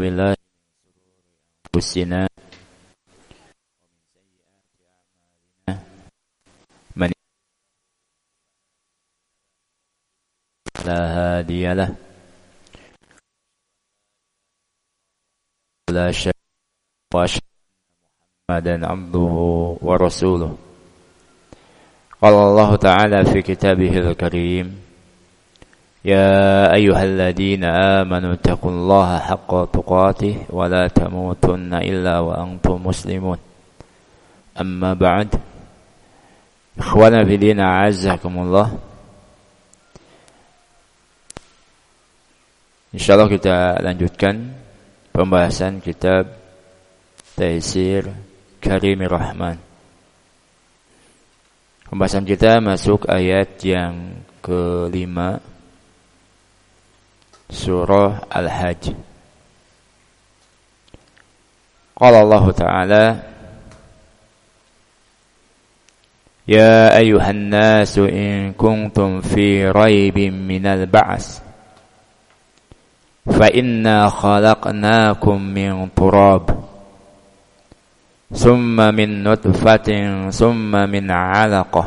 بالله أنفسنا من لا هادي له لا شريك وأشهد محمدا عبده ورسوله. قال الله تعالى في كتابه الكريم: يا أيها الذين آمنوا اتقوا الله حق تقاته ولا تموتن إلا وأنتم مسلمون. أما بعد، إخوانا في الدين أعزكم الله. Insyaallah kita lanjutkan pembahasan kitab Taisir Karimir Rahman. Pembahasan kita masuk ayat yang kelima, surah Al-Hajj. Qala Allah Ta'ala: Ya ayuhan nasu in kuntum fi raibin minal ba'as fa inna khalaqnakum min turab summa min nutfatin summa min 'alaqah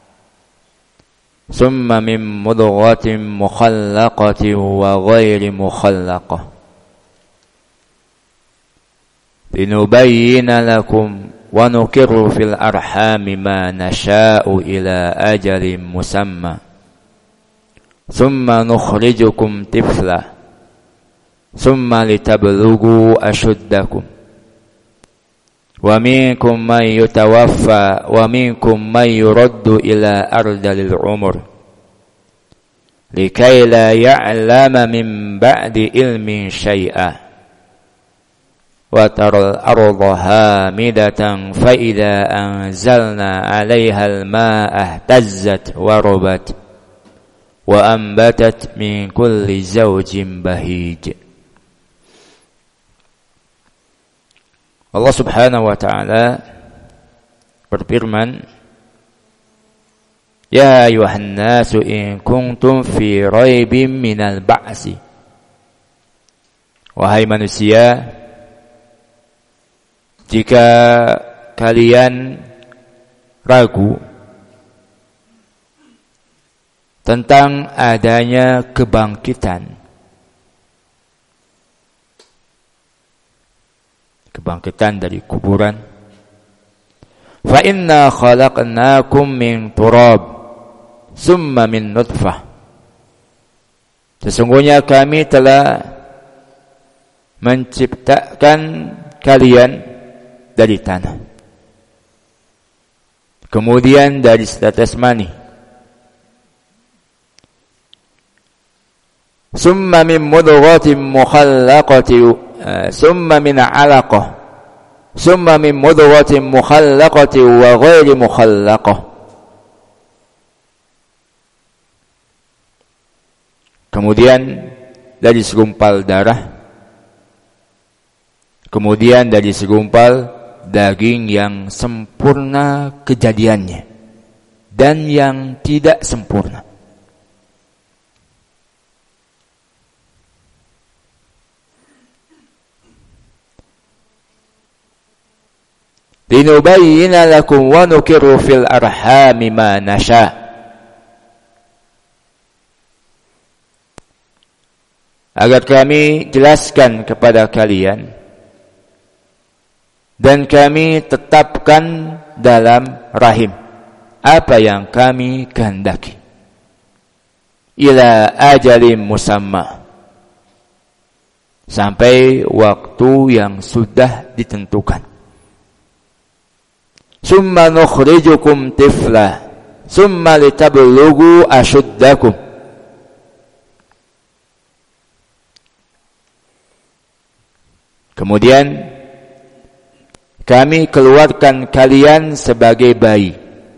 summa min mudghatin mukhallaqatin wa ghairi mukhallaqah linubayyina lakum wa nuqirru fil arhami ma nasha'u ila ajalin musamma summa nukhrijukum tifla summa litablughu ashuddakum wa minkum man yutawaffa wa minkum man yuraddu ila ardalil umur likay la ya'lama min ba'di ilmin syai'a wa taral arda hamidatan fa idza anzalna 'alayha al-ma'a ihtazzat wa rabat wa anbatat min kulli zawjin bahij. Allah Subhanahu wa ta'ala berfirman: Ya ayuhan nasu in kuntum fi raibin minal ba'si. Wahai manusia, jika kalian ragu tentang adanya kebangkitan dari kuburan, fa inna khalaqnakum min turab summa min nutfah. Sesungguhnya kami telah menciptakan kalian dari tanah, kemudian dari setetes mani, summa min mudghatin mukhallaqatin summa min 'alaqah summa min mudghatin mukhallaqatin wa ghairi mukhallaqah. Kemudian dari segumpal darah, kemudian dari segumpal daging yang sempurna kejadiannya dan yang tidak sempurna. Linubayyina lakum wa nuqirru fil arhami ma nasha. Agar kami jelaskan kepada kalian dan kami tetapkan dalam rahim apa yang kami kehendaki ila ajalin musamma, sampai waktu yang sudah ditentukan. Summa nukhrijukum tifla summa litablughu ashuddakum. Kemudian kami keluarkan kalian sebagai bayi.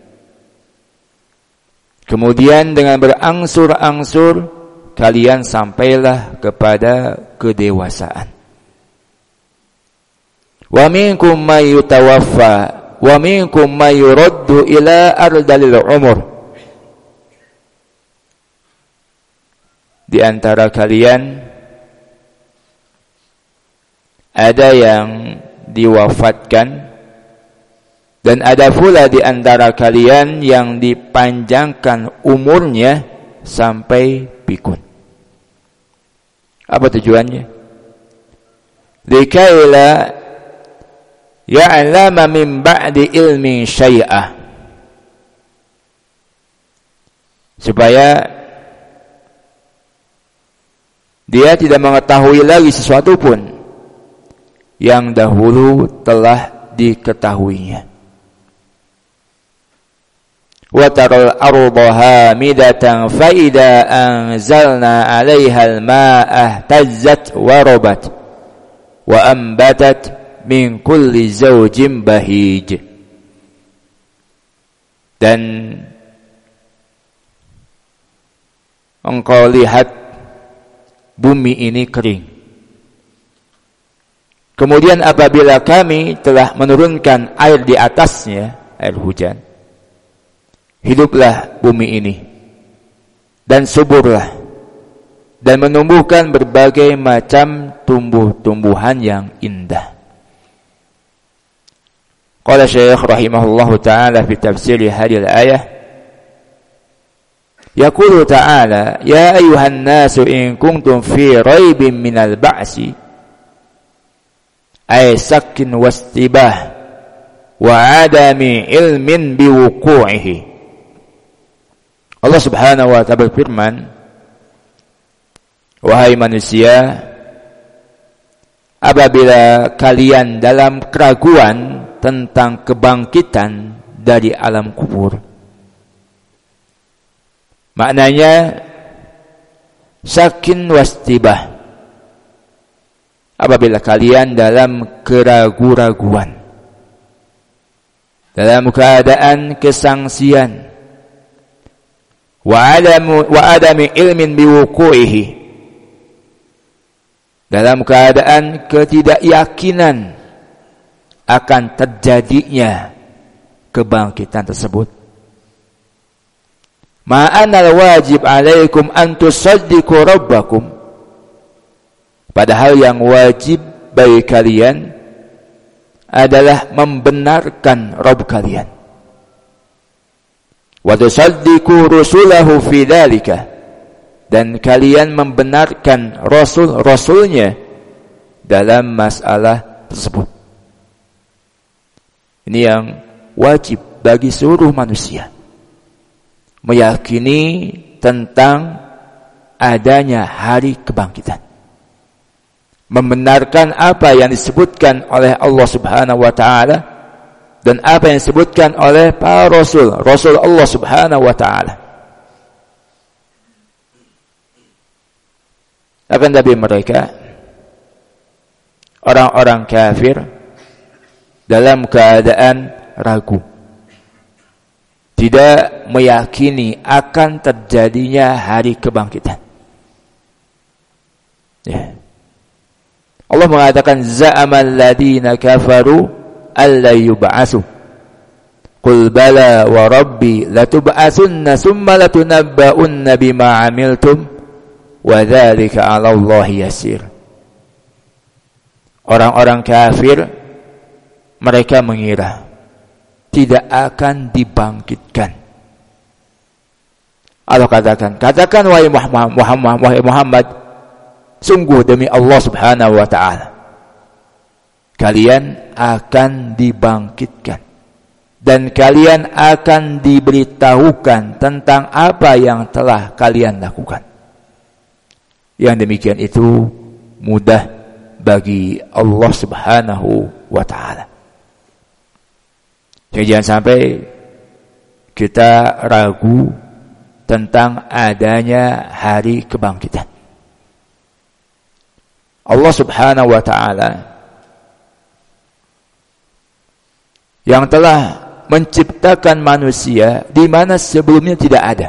Kemudian dengan berangsur-angsur kalian sampailah kepada kedewasaan. Wa minkum may yutawaffa wa minkum may yuraddu ila ardalil umur. Di antara kalian ada yang diwafatkan, dan ada pula di antara kalian yang dipanjangkan umurnya sampai pikun. Apa tujuannya? Likaila ya'lama min ba'di ilmin syai'ah, supaya dia tidak mengetahui lagi sesuatu pun yang dahulu telah diketahuinya. Wa taral arda hamidatan fa idza anzalna 'alaiha al-ma'a ihtazzat wa rabat wa anbatat min kulli zawjin bahij. Dan engkau lihat bumi ini kering. Kemudian apabila kami telah menurunkan air di atasnya, air hujan, hiduplah bumi ini dan suburlah dan menumbuhkan berbagai macam tumbuh-tumbuhan yang indah. Qala Syekh rahimahullahu ta'ala fi tafsir hadhihi al-ayah, yaqulu ta'ala ya ayuhan nasu in kuntum fi raibin minal ba'si ay sakin wastibah wa adami ilmin biwuku'ihi. Allah subhanahu wa ta'ala berfirman, wahai manusia, apabila kalian dalam keraguan tentang kebangkitan dari alam kubur, maknanya sakin wastibah, apabila kalian dalam keraguan-raguan, dalam keadaan kesangsian, wa adami ilmin biwuku'ihi, dalam keadaan ketidakyakinan akan terjadinya kebangkitan tersebut. Ma'anal wajib alaikum an tusaddiqu rabbakum, padahal yang wajib bagi kalian adalah membenarkan Rabb kalian. Wa tusaddiqu rusulahu fi dzalika, dan kalian membenarkan rasul-rasulnya dalam masalah tersebut. Ini yang wajib bagi seluruh manusia, meyakini tentang adanya hari kebangkitan, membenarkan apa yang disebutkan oleh Allah Subhanahu wa ta'ala dan apa yang disebutkan oleh para rasul Allah Subhanahu wa ta'ala. Akan tapi mereka, orang-orang kafir, dalam keadaan ragu, tidak meyakini akan terjadinya hari kebangkitan. Ya. Allah mengatakan za'amal ladina kafaru alla yub'atsu. Qul bala wa rabbi latub'atsunna tsumma latunabba'unna bima 'amiltum wa dzalika 'ala Allah yasir. Orang-orang kafir, mereka mengira tidak akan dibangkitkan. Allah katakan wahai Muhammad, sungguh demi Allah Subhanahu wa ta'ala, kalian akan dibangkitkan dan kalian akan diberitahukan tentang apa yang telah kalian lakukan. Yang demikian itu mudah bagi Allah Subhanahu wa ta'ala. Jadi jangan sampai kita ragu tentang adanya hari kebangkitan. Allah Subhanahu wa ta'ala yang telah menciptakan manusia di mana sebelumnya tidak ada,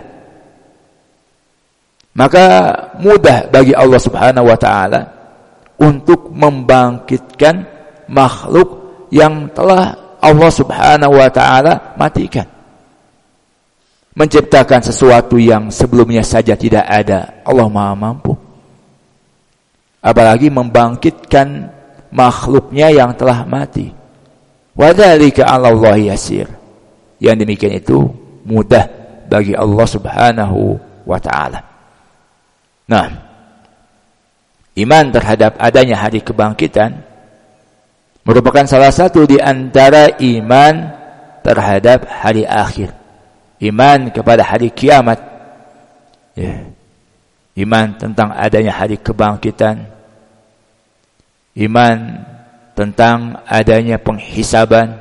maka mudah bagi Allah Subhanahu wa ta'ala untuk membangkitkan makhluk yang telah Allah Subhanahu wa ta'ala matikan. Menciptakan sesuatu yang sebelumnya saja tidak ada, Allah Maha mampu. Apalagi membangkitkan makhluknya yang telah mati. Wa dzalika 'ala Allah yasir. Yang demikian itu mudah bagi Allah Subhanahu wa taala. Nah, iman terhadap adanya hari kebangkitan merupakan salah satu di antara iman terhadap hari akhir. Iman kepada hari kiamat. Ya. Iman tentang adanya hari kebangkitan. Iman tentang adanya penghisaban.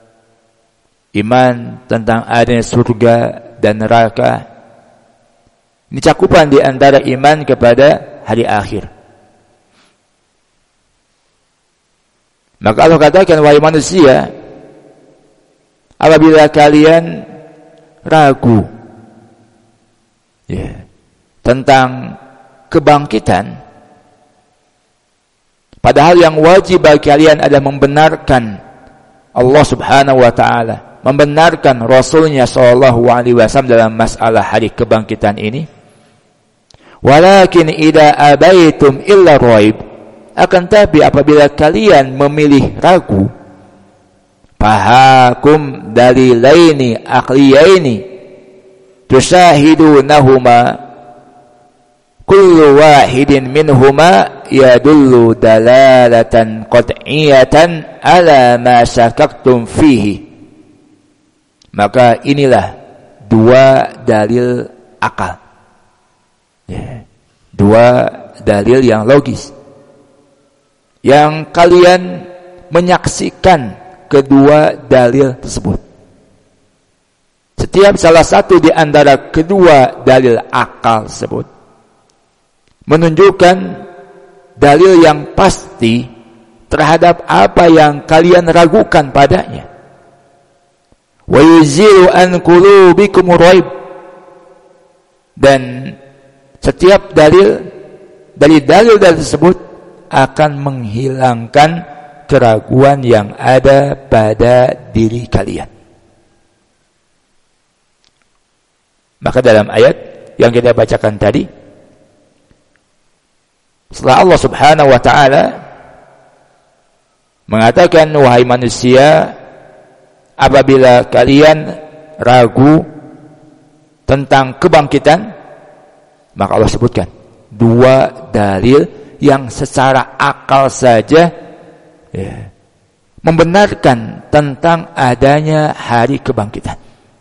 Iman tentang adanya surga dan neraka. Ini cakupan di antara iman kepada hari akhir. Maka Allah katakan, wahai manusia, apabila kalian ragu tentang kebangkitan, padahal yang wajib bagi kalian adalah membenarkan Allah Subhanahu wa taala, membenarkan Rasulnya sallallahu alaihi wasallam dalam masalah hari kebangkitan ini. Walakin idza abaitum illa raib, akan tapi apabila kalian memilih ragu, fahakum dalilaini aqliyaini tushahidunahuma kullu wahidin minhuma yadullu dalalatan qat'iyatan ala ma syakaktum fihi. Maka inilah dua dalil akal. Dua dalil yang logis yang kalian menyaksikan kedua dalil tersebut. Setiap salah satu di antara kedua dalil akal tersebut menunjukkan dalil yang pasti terhadap apa yang kalian ragukan padanya. Wa yuzilu an qulubikum raib, dan setiap dalil dari dalil-dalil tersebut akan menghilangkan keraguan yang ada pada diri kalian. Maka dalam ayat yang kita bacakan tadi, setelah Allah Subhanahu wa taala mengatakan, wahai manusia, apabila kalian ragu tentang kebangkitan, maka Allah sebutkan dua dalil yang secara akal saja membenarkan tentang adanya hari kebangkitan.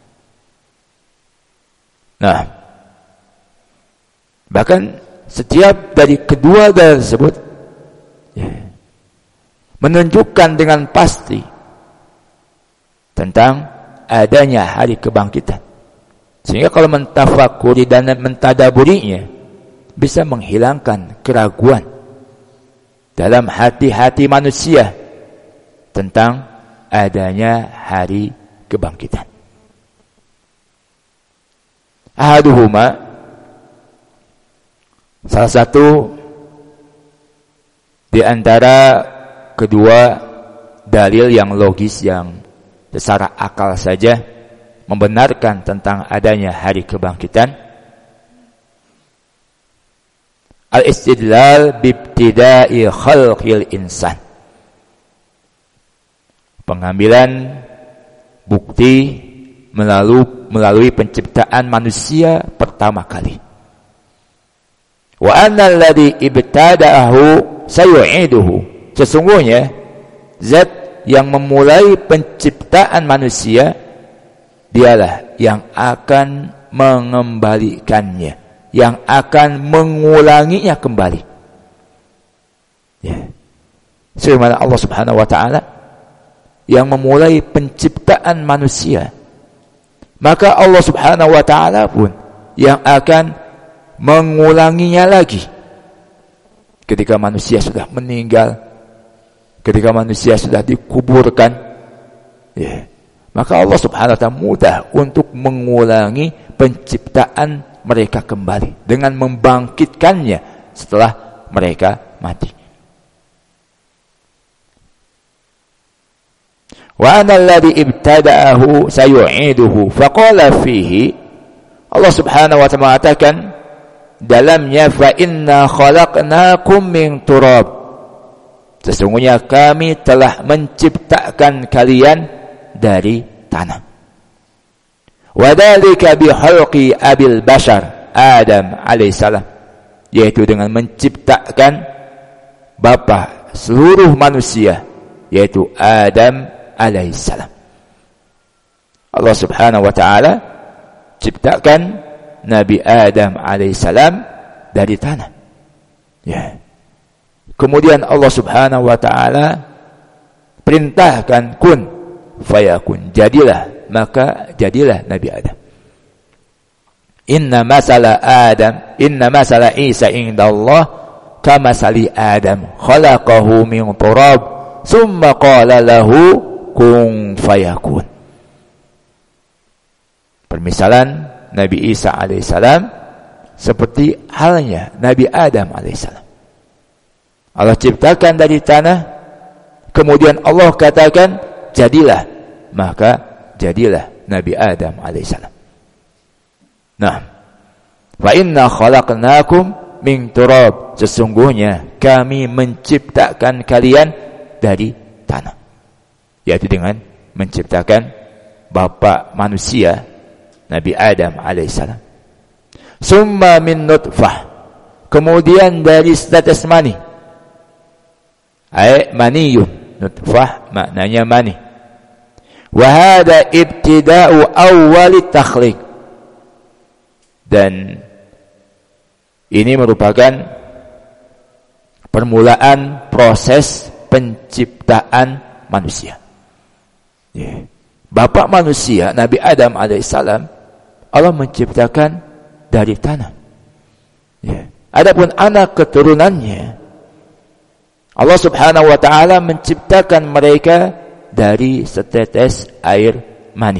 Nah, bahkan setiap dari kedua dalil tersebut menunjukkan dengan pasti tentang adanya hari kebangkitan. Sehingga kalau mentafakuri dan mentadaburinya, bisa menghilangkan keraguan dalam hati-hati manusia tentang adanya hari kebangkitan. Ahaduhuma, salah satu di antara kedua dalil yang logis yang secara akal saja membenarkan tentang adanya hari kebangkitan, al-istidlal bibtida'i khalqil insan, pengambilan bukti melalui penciptaan manusia pertama kali. Wa anna alladhi ibtada'ahu sayu'iduhu, sesungguhnya zat yang memulai penciptaan manusia dialah yang akan mengembalikannya, yang akan mengulanginya kembali. Sebagaimana Allah Subhanahu wa taala yang memulai penciptaan manusia, maka Allah Subhanahu wa taala pun yang akan mengulanginya lagi ketika manusia sudah meninggal, ketika manusia sudah dikuburkan. Maka Allah Subhanahu wa taala mudah untuk mengulangi penciptaan mereka kembali dengan membangkitkannya setelah mereka mati. Wa anna alladhi ibtada'ahu sayu'iduhu faqala fihi, Allah Subhanahu wa taala mengatakan dalamnya, fa inna khalaqnakum min turab, Sesungguhnya kami telah menciptakan kalian dari tanah. Wadzalika bihalqi abil bashar Adam alaihissalam, yaitu dengan menciptakan bapa seluruh manusia, yaitu Adam alaihissalam. Allah subhanahu wa ta'ala ciptakan Nabi Adam alaihissalam dari tanah. Ya. Kemudian Allah subhanahu wa ta'ala perintahkan kun fayakun, jadilah, maka jadilah Nabi Adam. Inna masala Isa indallah kamasali Adam khalaqahu min turab summa qala lahu kun fayakun. Permisalan Nabi Isa alaihissalam seperti halnya Nabi Adam alaihissalam. Allah ciptakan dari tanah, kemudian Allah katakan jadilah, maka jadilah Nabi Adam alaihissalam. Nah, fa inna khalaqnakum min turab, sesungguhnya kami menciptakan kalian dari tanah, yaitu dengan menciptakan bapa manusia Nabi Adam alaihissalam. Summa min nutfah, kemudian dari status mani. Maniyun, nutfah maknanya mani. Wa hada ibtida'u awwali takhliq, dan ini merupakan permulaan proses penciptaan manusia. Bapak manusia Nabi Adam alaihissalam Allah menciptakan dari tanah. Adapun anak keturunannya Allah subhanahu wa ta'ala menciptakan mereka dari setetes air mani.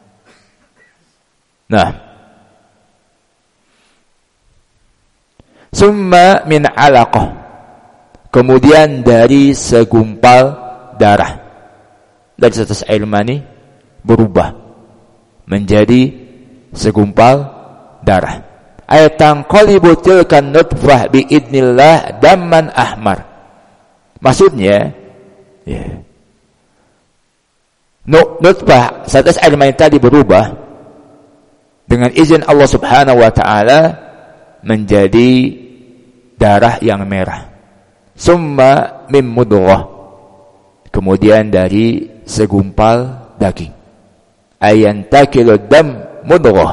Nah, summa min alaqah, kemudian dari segumpal darah, dari setetes air mani berubah menjadi segumpal darah. Ayatan qalibu tilkan nutfah biidnillah damman ahmar. Maksudnya, nutfah setetes air mani tadi berubah dengan izin Allah subhanahu wa ta'ala menjadi darah yang merah. Summa mim mudghah, kemudian dari segumpal daging. Ayan takilu dam mudghah,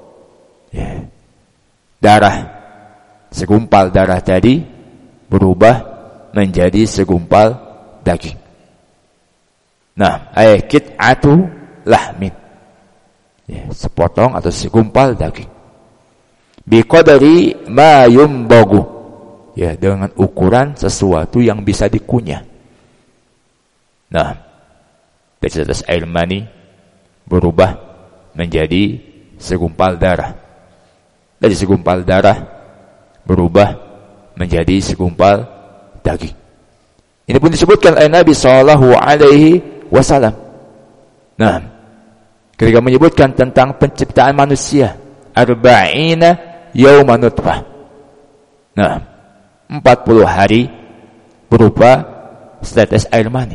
darah, segumpal darah tadi berubah menjadi segumpal daging. Nah, kit'atu lahmin, sepotong atau segumpal daging. Biqadari ma yumbagu, dengan ukuran sesuatu yang bisa dikunyah. Nah, dari setetes air mani berubah menjadi segumpal darah. Dari segumpal darah berubah menjadi segumpal daging. Ini pun disebutkan oleh Nabi sallallahu alaihi wasallam. Nah, ketika menyebutkan tentang penciptaan manusia, arba'ina yawma nutfah. Nah, 40 hari berupa setetes air mani.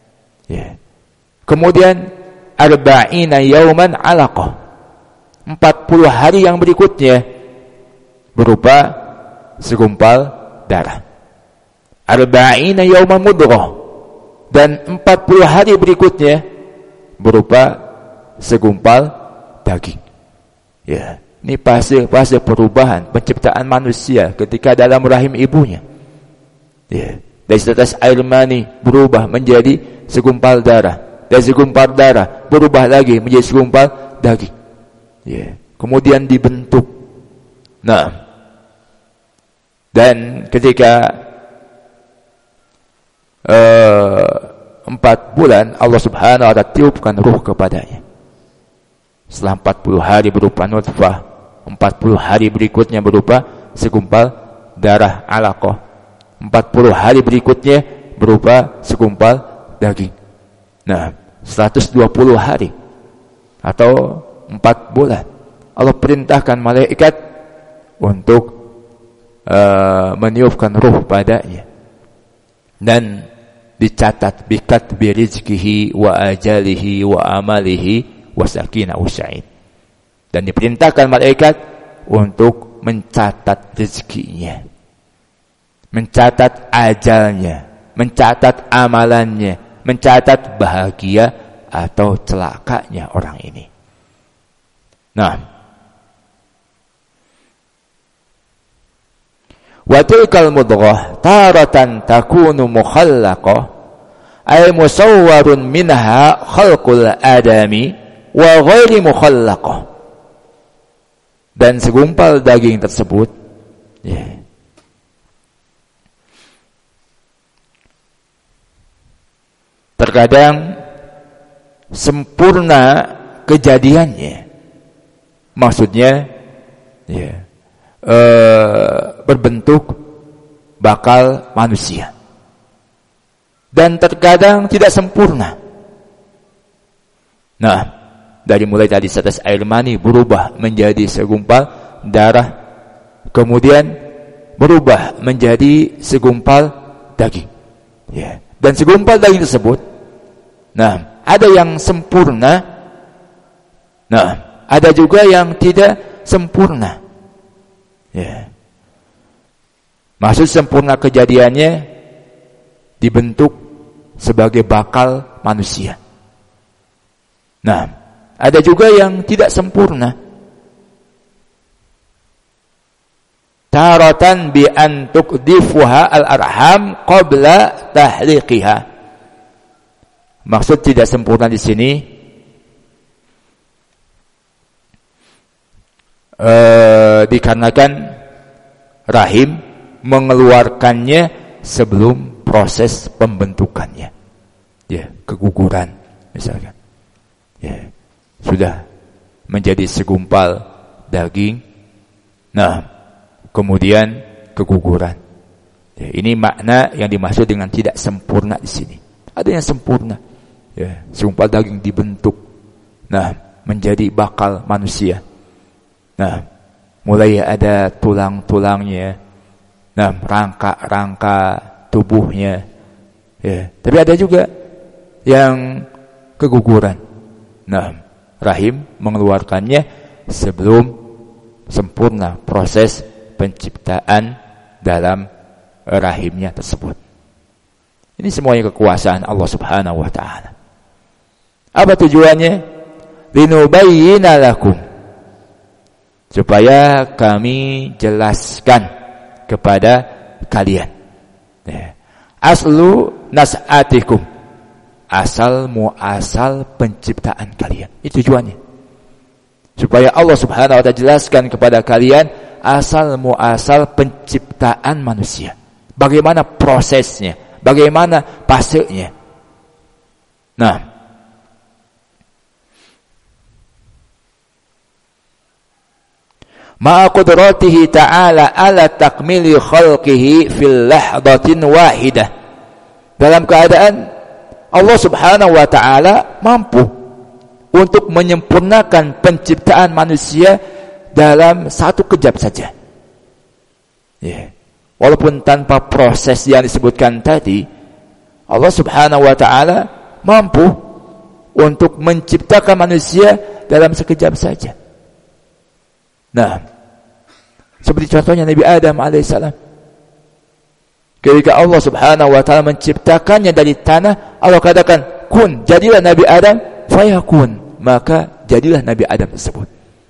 Kemudian arba'ina yawman alaqah, 40 hari yang berikutnya berupa segumpal darah. Arba'ina yawman mudghah, dan 40 hari berikutnya berupa segumpal daging. Ini fase perubahan penciptaan manusia ketika dalam rahim ibunya. Dari setetes air mani berubah menjadi segumpal darah, dari segumpal darah berubah lagi menjadi segumpal daging. Kemudian dibentuk. Nah, dan ketika 4 bulan Allah subhanahu wa ta'ala tiupkan ruh kepadanya. Setelah 40 hari berupa nutfah, 40 hari berikutnya berupa segumpal darah alaqah, 40 hari berikutnya berupa segumpal daging. Nah, 120 hari atau 4 bulan Allah perintahkan malaikat untuk meniupkan ruh padanya. Dan dicatat bikatbi rizkihi wa ajalihi wa amalihi wa sakinah usya'id. Dan diperintahkan malaikat untuk mencatat rezekinya, mencatat ajalnya, mencatat amalannya, mencatat bahagia atau celakanya orang ini. Nah, wa tilkal mudghah taratan takunu mukhallaqah ay musawwarun minha khalqul adami wa ghairi mukhallaqah. Dan segumpal daging tersebut terkadang sempurna kejadiannya, maksudnya berbentuk bakal manusia, dan terkadang tidak sempurna. Nah, dari mulai tadi setetes air mani berubah menjadi segumpal darah, kemudian berubah menjadi segumpal daging. Dan segumpal daging tersebut, nah, ada yang sempurna, nah, ada juga yang tidak sempurna. Maksud sempurna kejadiannya dibentuk sebagai bakal manusia. Nah, ada juga yang tidak sempurna. Taratan bi an tuqdifuha al-arham qabla tahliqiha. Maksud tidak sempurna di sini dikarenakan rahim mengeluarkannya sebelum proses pembentukannya. Keguguran misalkan. Sudah menjadi segumpal daging, nah, kemudian keguguran. Ini makna yang dimaksud dengan tidak sempurna di sini. Ada yang sempurna, segumpal daging dibentuk, nah, menjadi bakal manusia. Nah, mulai ada tulang-tulangnya, nah, rangka-rangka tubuhnya. Tapi ada juga yang keguguran. Nah, rahim mengeluarkannya sebelum sempurna proses penciptaan dalam rahimnya tersebut. Ini semuanya kekuasaan Allah Subhanahu wa taala. Apa tujuannya? Linubayyina lakum, supaya kami jelaskan kepada kalian. Aslu nas'atikum, asal muasal penciptaan kalian. Itu tujuannya. Supaya Allah Subhanahu wa taala jelaskan kepada kalian asal muasal penciptaan manusia. Bagaimana prosesnya, bagaimana fasenya. Nah, ma'a qudratihi ta'ala ala takmili khalqihi fil lahdatin wahidah. Dalam keadaan Allah Subhanahu wa taala mampu untuk menyempurnakan penciptaan manusia dalam satu kejap saja. Walaupun tanpa proses yang disebutkan tadi, Allah Subhanahu wa taala mampu untuk menciptakan manusia dalam sekejap saja. Nah, seperti contohnya Nabi Adam alaihissalam. Ketika Allah Subhanahu wa taala menciptakannya dari tanah, Allah katakan, "Kun," jadilah Nabi Adam, fayakun, maka jadilah Nabi Adam tersebut.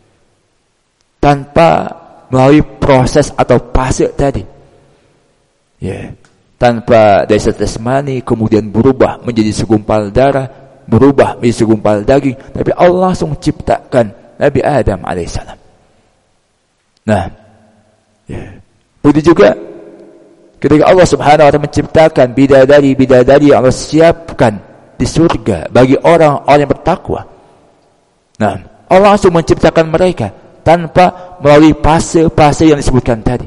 Tanpa melalui proses atau fase tadi. Tanpa dari setetes mani kemudian berubah menjadi segumpal darah, berubah menjadi segumpal daging, tapi Allah langsung ciptakan Nabi Adam alaihissalam. Nah, begitu juga ketika Allah Subhanahu wa taala menciptakan bidadari yang Allah siapkan di surga bagi orang-orang yang bertakwa. Nah, Allah langsung menciptakan mereka tanpa melalui fase-fase yang disebutkan tadi.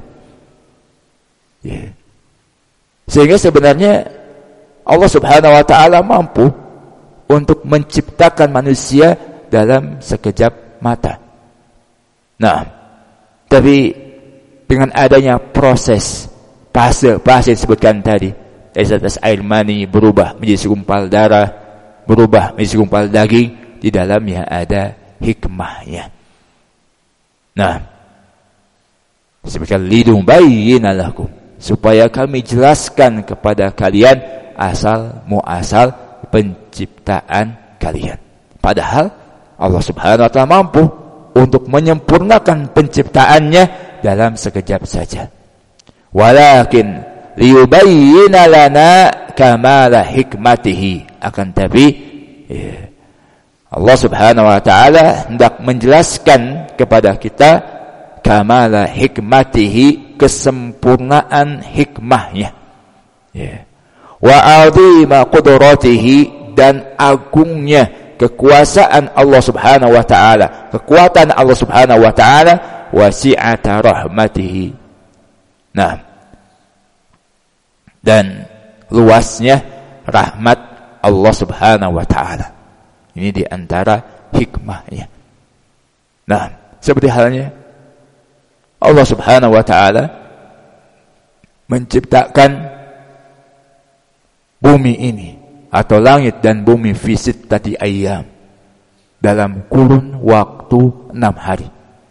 Sehingga sebenarnya Allah Subhanahu wa taala mampu untuk menciptakan manusia dalam sekejap mata. Nah, tapi dengan adanya proses fase yang disebutkan tadi, dari setetes air mani berubah menjadi segumpal darah, berubah menjadi segumpal daging, di dalamnya ada hikmahnya. Nah, sebagai linubayyina lakum, supaya kami jelaskan kepada kalian asal muasal penciptaan kalian. Padahal Allah Subhanahu wa taala mampu untuk menyempurnakan penciptaannya dalam sekejap saja. Walakin liyubayyina lana kamala hikmatihi, akan tapi Allah Subhanahu wa taala hendak menjelaskan kepada kita kamala hikmatihi, kesempurnaan hikmahnya, wa azima qudratihi, dan agungnya kekuasaan Allah Subhanahu wa taala, kekuatan Allah Subhanahu wa taala, wasi'ata rahmatihi. Nah, dan luasnya rahmat Allah Subhanahu wa taala. Ini di antara hikmahnya. Nah, seperti halnya Allah Subhanahu wa taala menciptakan bumi ini atau langit dan bumi fi sittati ayyam, dalam kurun waktu 6 hari.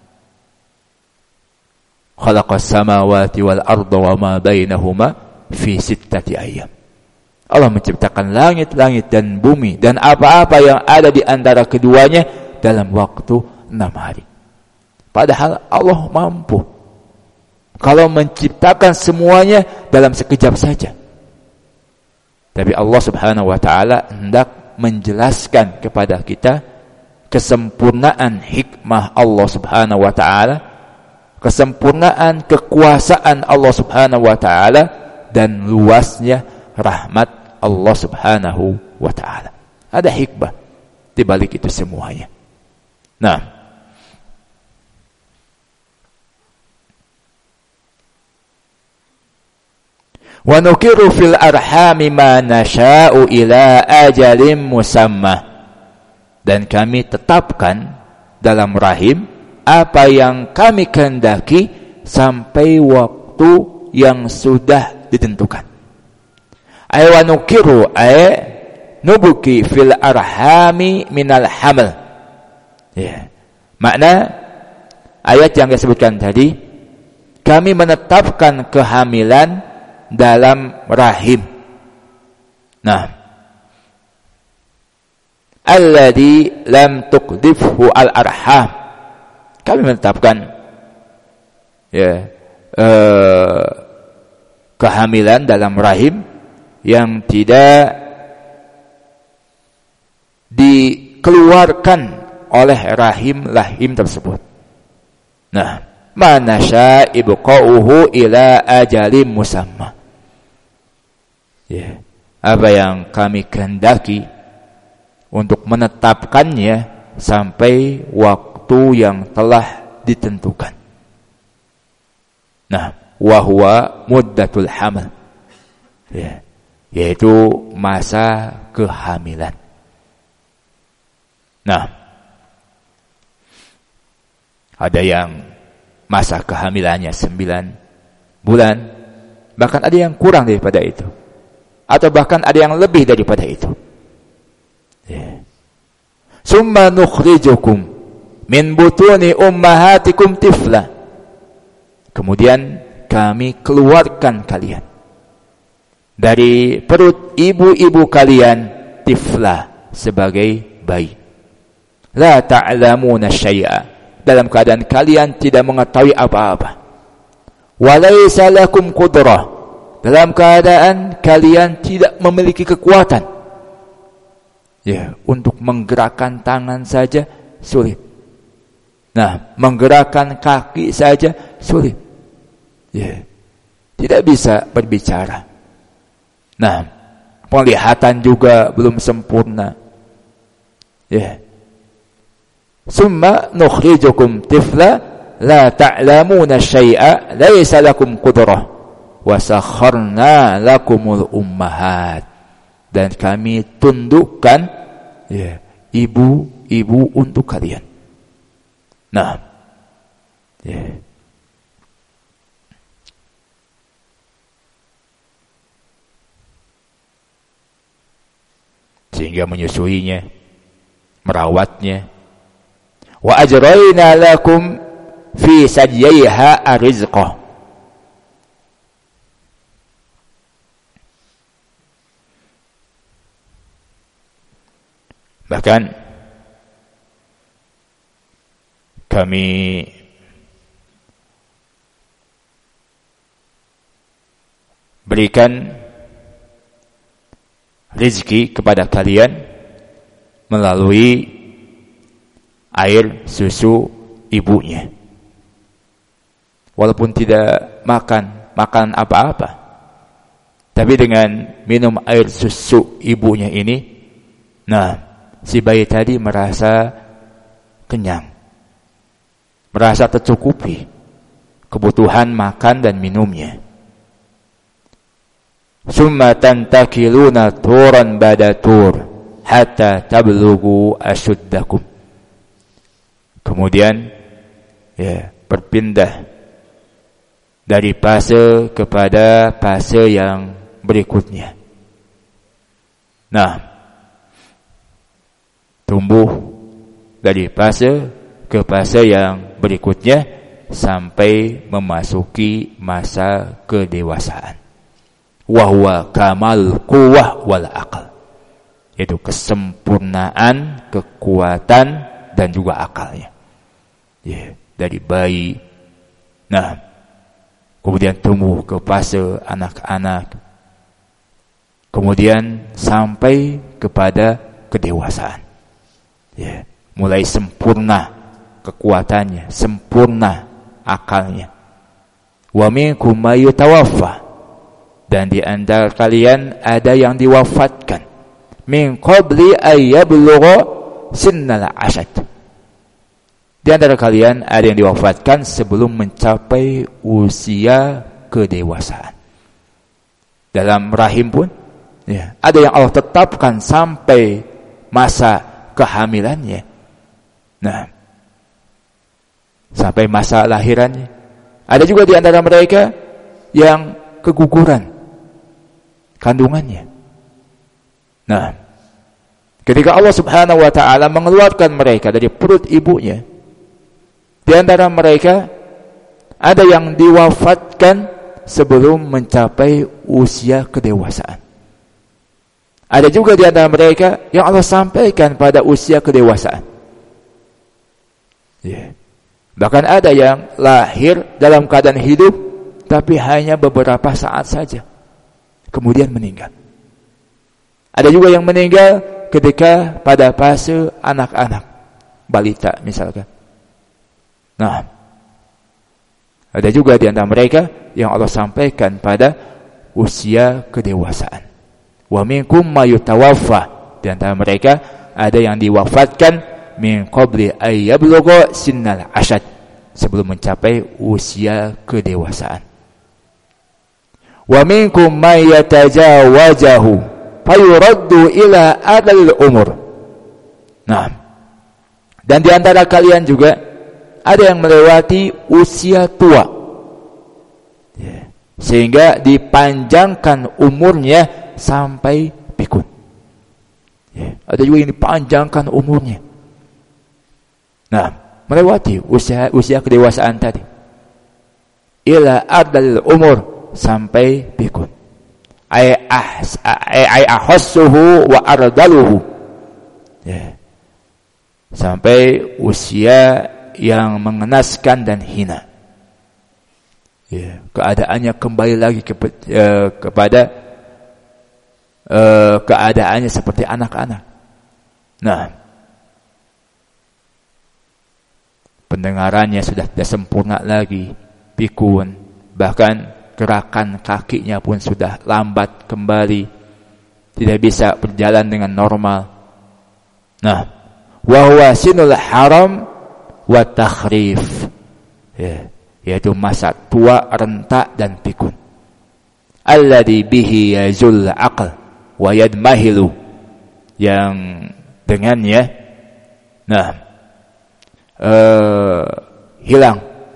Khalaqas samawati wal arda wa ma bainahuma fi sittati ayyam. Allah menciptakan langit-langit dan bumi dan apa-apa yang ada di antara keduanya dalam waktu 6 hari. Padahal Allah mampu kalau menciptakan semuanya dalam sekejap saja. Tapi Allah Subhanahu wa taala hendak menjelaskan kepada kita kesempurnaan hikmah Allah Subhanahu wa taala, kesempurnaan kekuasaan Allah Subhanahu wa taala, dan luasnya rahmat Allah Subhanahu wa taala. Ada hikmah di balik itu semuanya. Nah, wa nukiru fil arhami ma nasha'u ila ajalin musamma, dan kami tetapkan dalam rahim apa yang kami kehendaki sampai waktu yang sudah ditentukan. Ay wa nukiru ay nubuki fil arhami minal hamal. Makna ayat yang saya sebutkan tadi, kami menetapkan kehamilan dalam rahim. Nah, alladhi lam tuqdifhu al-arham, kami menetapkan kehamilan dalam rahim yang tidak dikeluarkan oleh rahim tersebut. Nah, manasya ibqa'uhu ila ajalim musamma. Apa yang kami kehendaki untuk menetapkannya sampai waktu yang telah ditentukan. Nah, wa huwa muddatul hamal, yaitu masa kehamilan. Nah, ada yang masa kehamilannya 9 bulan, bahkan ada yang kurang daripada itu, atau bahkan ada yang lebih daripada itu. Summa nukhrijukum min butuni ummahatikum tifla, kemudian kami keluarkan kalian dari perut ibu-ibu kalian tifla, sebagai bayi. La ta'lamuna syai'a, dalam keadaan kalian tidak mengetahui apa-apa. Wa laisa lakum qudrah, dalam keadaan kalian tidak memiliki kekuatan. Untuk menggerakkan tangan saja sulit. Nah, menggerakkan kaki saja sulit. Tidak bisa berbicara. Nah, penglihatan juga belum sempurna. Summa nukhrijukum tifla la ta'lamuna syai'a laisa lakum qudrah wa sakharna lakumul ummahat, dan kami tundukkan ibu-ibu untuk kalian. Nah, sehingga menyusuinya, merawatnya. Wa ajrayna lakum fi sajyaiha arizqah. Bahkan kami berikan rezeki kepada kalian melalui air susu ibunya. Walaupun tidak makan apa-apa, tapi dengan minum air susu ibunya ini, nah, si bayi tadi merasa kenyang, merasa tercukupi kebutuhan makan dan minumnya. Summa tantakiluna turan ba'da tur hatta tablughu ashuddakum. Kemudian berpindah dari fase kepada fase yang berikutnya. Nah, tumbuh dari fase ke fase yang berikutnya sampai memasuki masa kedewasaan. Wa huwa kamal quwwah wal aql, yaitu kesempurnaan, kekuatan dan juga akalnya. Dari bayi, nah, kemudian tumbuh ke fase anak-anak, kemudian sampai kepada kedewasaan. Mulai sempurna kekuatannya, sempurna akalnya. Wa minkum may yutawaffa, dan di antara kalian ada yang diwafatkan min qabli ay yablugha sinnal ashad. Di antara kalian ada yang diwafatkan sebelum mencapai usia kedewasaan. Dalam rahim pun ada yang Allah tetapkan sampai masa kehamilannya. Nah, sampai masa lahirannya. Ada juga di antara mereka yang keguguran kandungannya. Nah, ketika Allah Subhanahu wa ta'ala mengeluarkan mereka dari perut ibunya, di antara mereka ada yang diwafatkan sebelum mencapai usia kedewasaan. Ada juga di antara mereka yang Allah sampaikan pada usia kedewasaan. Bahkan ada yang lahir dalam keadaan hidup, tapi hanya beberapa saat saja, kemudian meninggal. Ada juga yang meninggal ketika pada fase anak-anak, balita misalkan. Nah, ada juga di antara mereka yang Allah sampaikan pada usia kedewasaan. Wa minkum may yutawaffa, di antara mereka ada yang diwafatkan min qabli ay yablugha sinnal ashad, sebelum mencapai usia kedewasaan. Wa minkum may yatajawazahu fayuraddu ila adal umur. Nah, dan di antara kalian juga ada yang melewati usia tua, sehingga dipanjangkan umurnya sampai pikun. Ada juga yang dipanjangkan umurnya. Nah, melewati usia kedewasaan tadi, ila adal umur, sampai pikun. Ay ahassuhu wa ardaluhu. Sampai usia yang mengenaskan dan hina. Keadaannya kembali lagi kepada keadaannya seperti anak-anak. Nah, pendengarannya sudah tidak sempurna lagi, pikun, bahkan gerakan kakinya pun sudah lambat kembali, tidak bisa berjalan dengan normal. Nah, wa huwa sinul haram wa takhrif, yaitu masa tua, rentak dan pikun. Alladhi bihi yazul aql wa yadmahilu, yang dengannya hilang,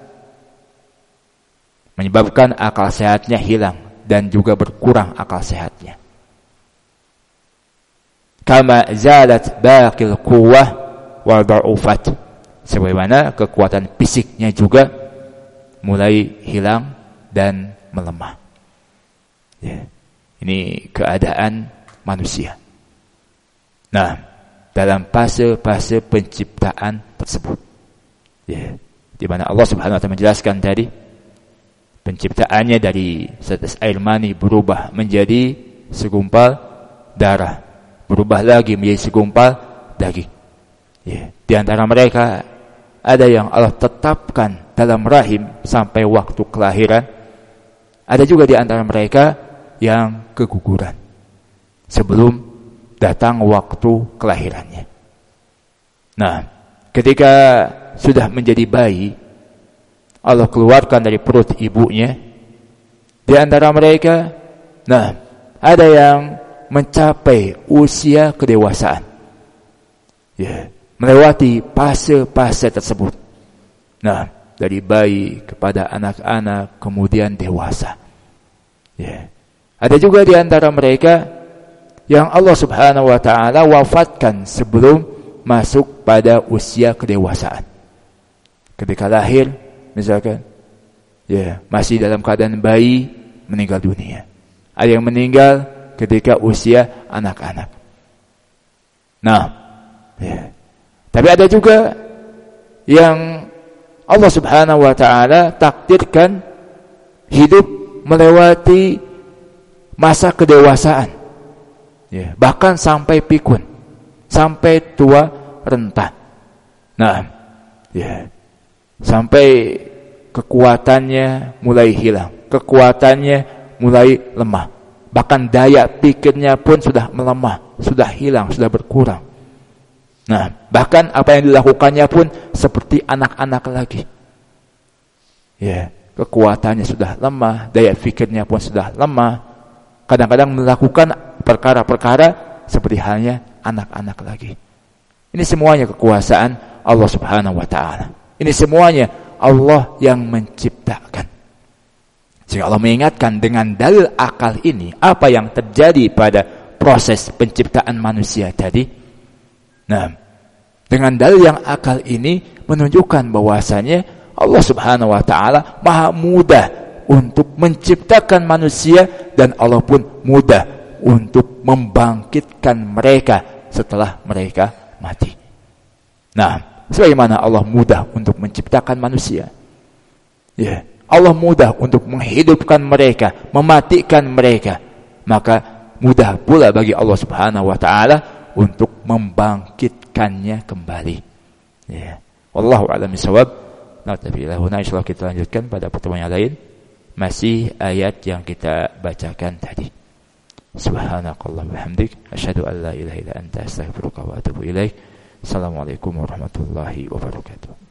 menyebabkan akal sehatnya hilang dan juga berkurang akal sehatnya. Kama zalat baqil quwwah wa dha'ufat. Sebagaimana kekuatan fisiknya juga mulai hilang dan melemah. Ya. Ini keadaan manusia. Nah, dalam fase-fase penciptaan tersebut. Ya. Di mana Allah Subhanahu wa taala menjelaskan tadi penciptaannya dari setetes air mani berubah menjadi segumpal darah, berubah lagi menjadi segumpal daging. Ya. Di antara mereka ada yang Allah tetapkan dalam rahim sampai waktu kelahiran. Ada juga di antara mereka yang keguguran sebelum datang waktu kelahirannya. Nah, ketika sudah menjadi bayi, Allah keluarkan dari perut ibunya. Di antara mereka, nah, ada yang mencapai usia kedewasaan. Ya, melewati fase-fase tersebut. Nah, dari bayi kepada anak-anak, kemudian dewasa. Ya. Ada juga di antara mereka yang Allah Subhanahu wa taala wafatkan sebelum masuk pada usia kedewasaan. Ketika lahir, misalkan, ya, masih dalam keadaan bayi, meninggal dunia. Ada yang meninggal ketika usia anak-anak. Nah, ya. Tapi ada juga yang Allah Subhanahu wa taala takdirkan hidup melewati masa kedewasaan. Ya, bahkan sampai pikun, sampai tua renta. Nah, ya. Sampai kekuatannya mulai hilang, kekuatannya mulai lemah. Bahkan daya pikirnya pun sudah melemah, sudah hilang, sudah berkurang. Nah, bahkan apa yang dilakukannya pun seperti anak-anak lagi. Ya, kekuatannya sudah lemah, daya pikirnya pun sudah lemah. Kadang-kadang melakukan perkara-perkara seperti halnya anak-anak lagi. Ini semuanya kekuasaan Allah Subhanahu wa taala. Ini semuanya Allah yang menciptakan. Jika Allah mengingatkan dengan dalil akal ini, apa yang terjadi pada proses penciptaan manusia tadi? Nah, dengan dalil yang akal ini menunjukkan bahwasanya Allah Subhanahu wa taala maha mudah untuk menciptakan manusia dan Allah pun mudah untuk membangkitkan mereka setelah mereka mati. Nah, sebagaimana Allah mudah untuk menciptakan manusia, ya, Allah mudah untuk menghidupkan mereka, mematikan mereka, maka mudah pula bagi Allah Subhanahu wa taala untuk membangkitkannya kembali. Ya. Wallahu a'lam bishawab. Nah, tapi insyaallah kita lanjutkan pada pertemuan yang lain. Masih ayat yang kita bacakan tadi. Subhanakallah bihamdik, asyhadu an la ilaha illa anta, astaghfiruka wa atubu ilaik. Assalamualaikum warahmatullahi wabarakatuh.